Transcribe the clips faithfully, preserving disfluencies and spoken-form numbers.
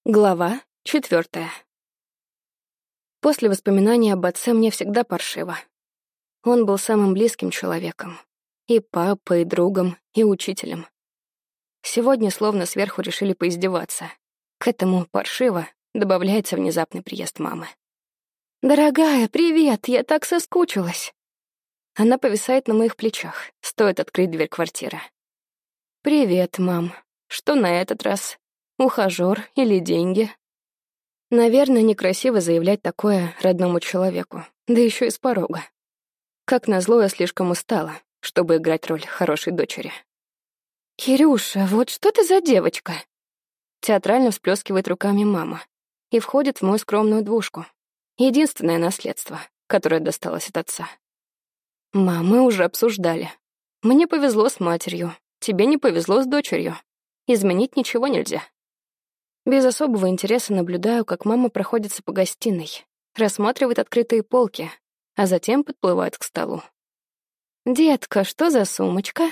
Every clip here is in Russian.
Глава четвертая. После воспоминаний об отце мне всегда паршиво. Он был самым близким человеком. И папой, и другом, и учителем. Сегодня словно сверху решили поиздеваться. К этому паршиво добавляется внезапный приезд мамы. «Дорогая, привет! Я так соскучилась!» Она повисает на моих плечах, стоит открыть дверь квартиры. «Привет, мам. Что на этот раз? Ухажёр или деньги?» Наверное, некрасиво заявлять такое родному человеку, да еще и с порога. Как назло, я слишком устала, чтобы играть роль хорошей дочери. «Кирюша, вот что ты за девочка?» Театрально всплескивает руками мама и входит в мою скромную двушку. Единственное наследство, которое досталось от отца. «Мам, мы уже обсуждали. Мне повезло с матерью, тебе не повезло с дочерью. Изменить ничего нельзя». Без особого интереса наблюдаю, как мама проходится по гостиной, рассматривает открытые полки, а затем подплывает к столу. «Детка, что за сумочка?»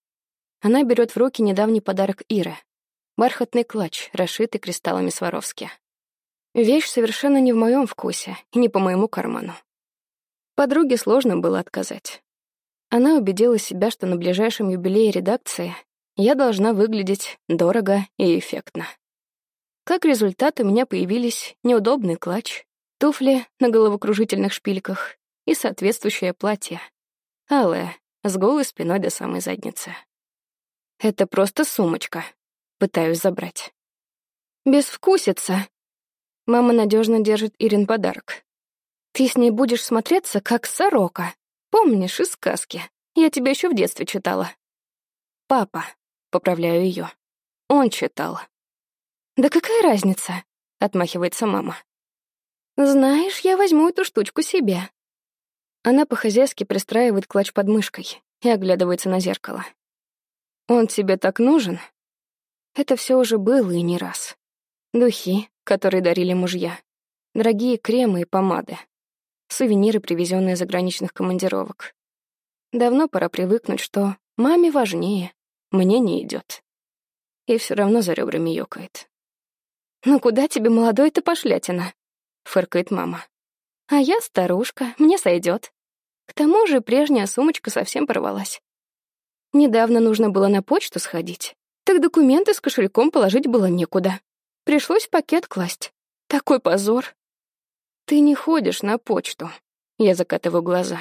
Она берет в руки недавний подарок Иры. Бархатный клатч, расшитый кристаллами Сваровски. Вещь совершенно не в моем вкусе и не по моему карману. Подруге сложно было отказать. Она убедила себя, что на ближайшем юбилее редакции я должна выглядеть дорого и эффектно. Как результат, у меня появились неудобный клатч, туфли на головокружительных шпильках и соответствующее платье. Алое, с голой спиной до самой задницы. Это просто сумочка. Пытаюсь забрать. Безвкусица. Мама надежно держит Ирин подарок. Ты с ней будешь смотреться, как сорока. Помнишь из сказки? Я тебе еще в детстве читала. Папа, поправляю ее. Он читал. «Да какая разница?» — отмахивается мама. «Знаешь, я возьму эту штучку себе». Она по-хозяйски пристраивает клатч под мышкой и оглядывается на зеркало. «Он тебе так нужен?» Это все уже было и не раз. Духи, которые дарили мужья, дорогие кремы и помады, сувениры, привезенные из заграничных командировок. Давно пора привыкнуть, что маме важнее, мне не идет. И все равно за ребрами ёкает. «Ну куда тебе, молодой-то, пошлятина?» — фыркает мама. «А я старушка, мне сойдет. К тому же прежняя сумочка совсем порвалась. Недавно нужно было на почту сходить, так документы с кошельком положить было некуда. Пришлось в пакет класть. Такой позор». «Ты не ходишь на почту», — я закатываю глаза.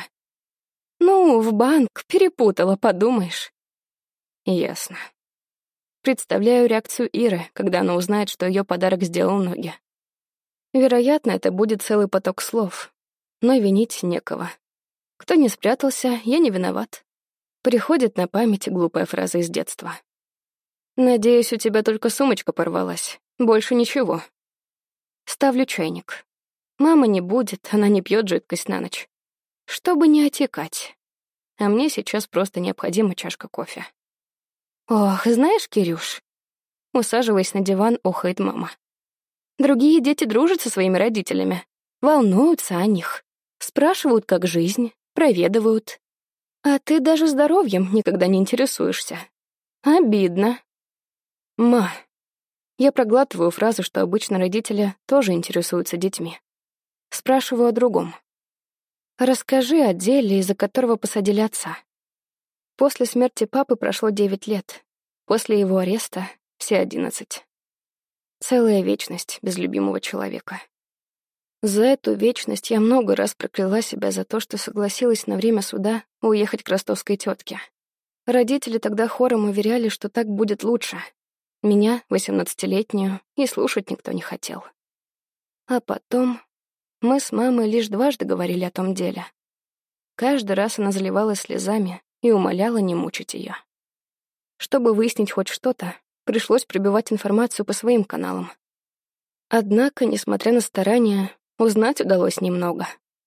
«Ну, в банк, перепутала, подумаешь». «Ясно». Представляю реакцию Иры, когда она узнает, что ее подарок сделал ноги. Вероятно, это будет целый поток слов, но винить некого. Кто не спрятался, я не виноват. Приходит на память глупая фраза из детства. «Надеюсь, у тебя только сумочка порвалась. Больше ничего». Ставлю чайник. Мама не будет, она не пьет жидкость на ночь. Чтобы не отекать. А мне сейчас просто необходима чашка кофе. «Ох, знаешь, Кирюш...» Усаживаясь на диван, охает мама. «Другие дети дружат со своими родителями, волнуются о них, спрашивают, как жизнь, проведывают. А ты даже здоровьем никогда не интересуешься. Обидно». «Ма...» Я проглатываю фразу, что обычно родители тоже интересуются детьми. Спрашиваю о другом. «Расскажи о деле, из-за которого посадили отца». После смерти папы прошло девять лет. После его ареста — все одиннадцать. Целая вечность без любимого человека. За эту вечность я много раз прокляла себя за то, что согласилась на время суда уехать к ростовской тетке. Родители тогда хором уверяли, что так будет лучше. Меня, восемнадцатилетнюю, и слушать никто не хотел. А потом мы с мамой лишь дважды говорили о том деле. Каждый раз она заливалась слезами и умоляла не мучить ее. Чтобы выяснить хоть что-то, пришлось пробивать информацию по своим каналам. Однако, несмотря на старания, узнать удалось немного.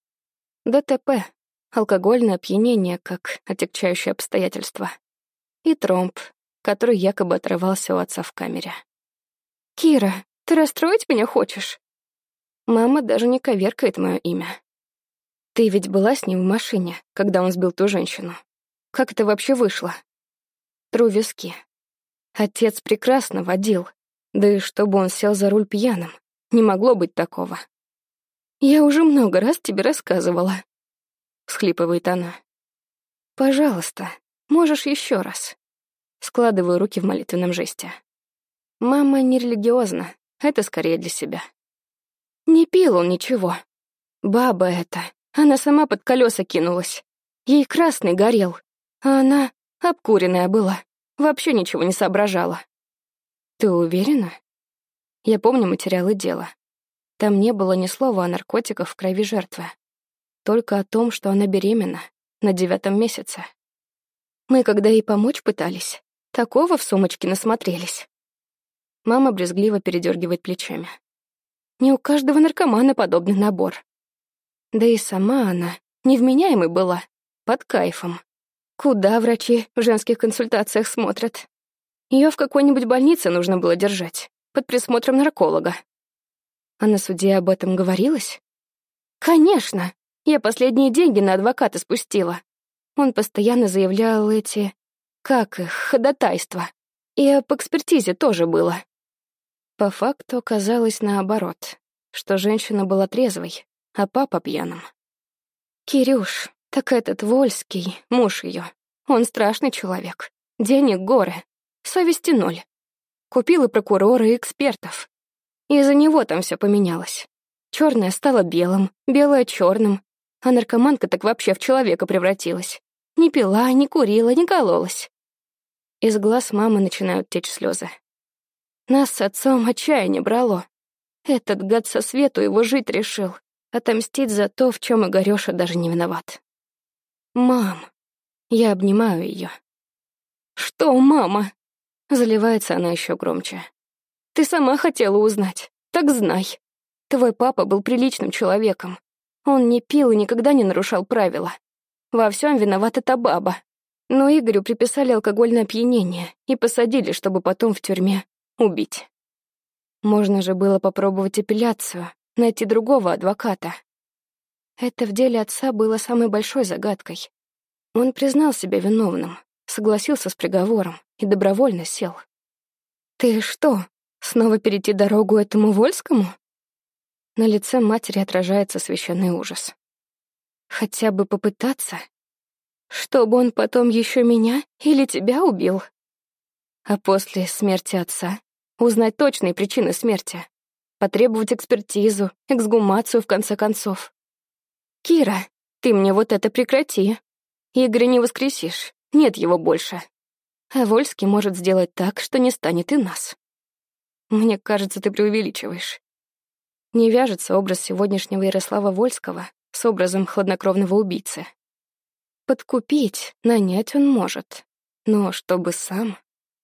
ДТП, алкогольное опьянение как отягчающее обстоятельство, и тромб, который якобы отрывался у отца в камере. «Кира, ты расстроить меня хочешь?» Мама даже не коверкает мое имя. «Ты ведь была с ним в машине, когда он сбил ту женщину. Как это вообще вышло?» Тру виски. Отец прекрасно водил. Да и чтобы он сел за руль пьяным. Не могло быть такого. «Я уже много раз тебе рассказывала», — всхлипывает она. «Пожалуйста, можешь еще раз». Складываю руки в молитвенном жесте. Мама не религиозна, это скорее для себя. Не пил он ничего. Баба эта, она сама под колеса кинулась. Ей красный горел, а она обкуренная была, вообще ничего не соображала. Ты уверена? Я помню материалы дела. Там не было ни слова о наркотиках в крови жертвы. Только о том, что она беременна, на девятом месяце. Мы, когда ей помочь пытались, такого в сумочке насмотрелись. Мама брезгливо передергивает плечами. Не у каждого наркомана подобный набор. Да и сама она невменяемой была, под кайфом. Куда врачи в женских консультациях смотрят? Ее в какой-нибудь больнице нужно было держать, под присмотром нарколога. А на суде об этом говорилось? Конечно, я последние деньги на адвоката спустила. Он постоянно заявлял эти, как их, ходатайства. И об экспертизе тоже было. По факту оказалось наоборот, что женщина была трезвой, а папа пьяным. Кирюш, так этот Вольский, муж ее, он страшный человек. Денег горы, совести ноль. Купил и прокурора, и экспертов. Из-за него там все поменялось. Черное стало белым, белое черным, а наркоманка так вообще в человека превратилась. Не пила, не курила, не кололась. Из глаз мамы начинают течь слезы. Нас с отцом отчаяние брало. Этот гад со свету его жить решил, отомстить за то, в чем Игорёша даже не виноват. «Мам!» Я обнимаю ее. «Что, мама?» Заливается она еще громче. «Ты сама хотела узнать, так знай. Твой папа был приличным человеком. Он не пил и никогда не нарушал правила. Во всем виновата та баба. Но Игорю приписали алкогольное опьянение и посадили, чтобы потом в тюрьме убить. Можно же было попробовать апелляцию, найти другого адвоката. Это в деле отца было самой большой загадкой. Он признал себя виновным, согласился с приговором и добровольно сел. «Ты что, снова перейти дорогу этому Вольскому?» На лице матери отражается священный ужас. «Хотя бы попытаться? Чтобы он потом еще меня или тебя убил? А после смерти отца узнать точные причины смерти, потребовать экспертизу, эксгумацию в конце концов. Кира, ты мне вот это прекрати. Игоря не воскресишь, нет его больше. А Вольский может сделать так, что не станет и нас. Мне кажется, ты преувеличиваешь. Не вяжется образ сегодняшнего Ярослава Вольского с образом хладнокровного убийцы. Подкупить, нанять он может, но чтобы сам...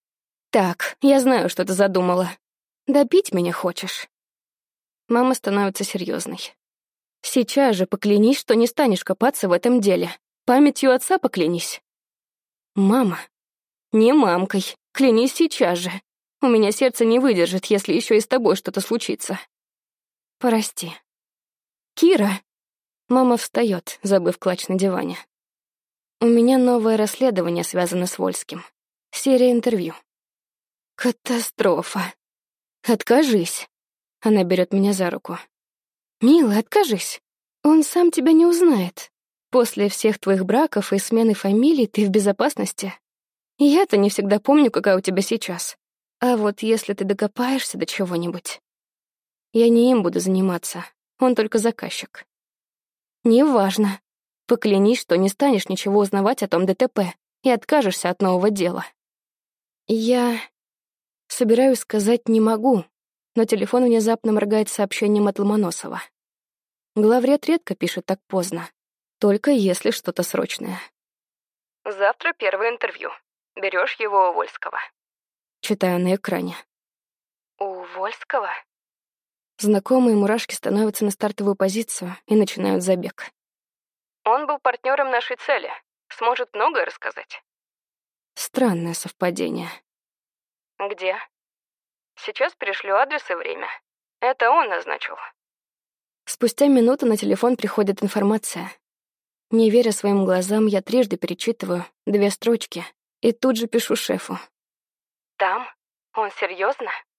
Так, я знаю, что ты задумала. Добить меня хочешь? Мама становится серьезной. Сейчас же поклянись, что не станешь копаться в этом деле. Памятью отца поклянись. Мама. Не мамкой. Клянись сейчас же. У меня сердце не выдержит, если еще и с тобой что-то случится. Прости. Кира. Мама встает, забыв клатч на диване. У меня новое расследование связано с Вольским. Серия интервью. Катастрофа. Откажись. Она берет меня за руку. Милый, откажись. Он сам тебя не узнает. После всех твоих браков и смены фамилий ты в безопасности. Я-то не всегда помню, какая у тебя сейчас. А вот если ты докопаешься до чего-нибудь... Я не им буду заниматься, он только заказчик. Неважно. Поклянись, что не станешь ничего узнавать о том ДТП и откажешься от нового дела. Я... Собираюсь сказать «не могу», но телефон внезапно моргает сообщением от Ломоносова. Главред редко пишет так поздно, только если что-то срочное. «Завтра первое интервью. Берешь его у Вольского». Читаю на экране. «У Вольского?» Знакомые мурашки становятся на стартовую позицию и начинают забег. «Он был партнером нашей цели. Сможет многое рассказать». Странное совпадение. «Где?» «Сейчас перешлю адрес и время. Это он назначил». Спустя минуту на телефон приходит информация. Не веря своим глазам, я трижды перечитываю две строчки и тут же пишу шефу. «Там? Он серьезно?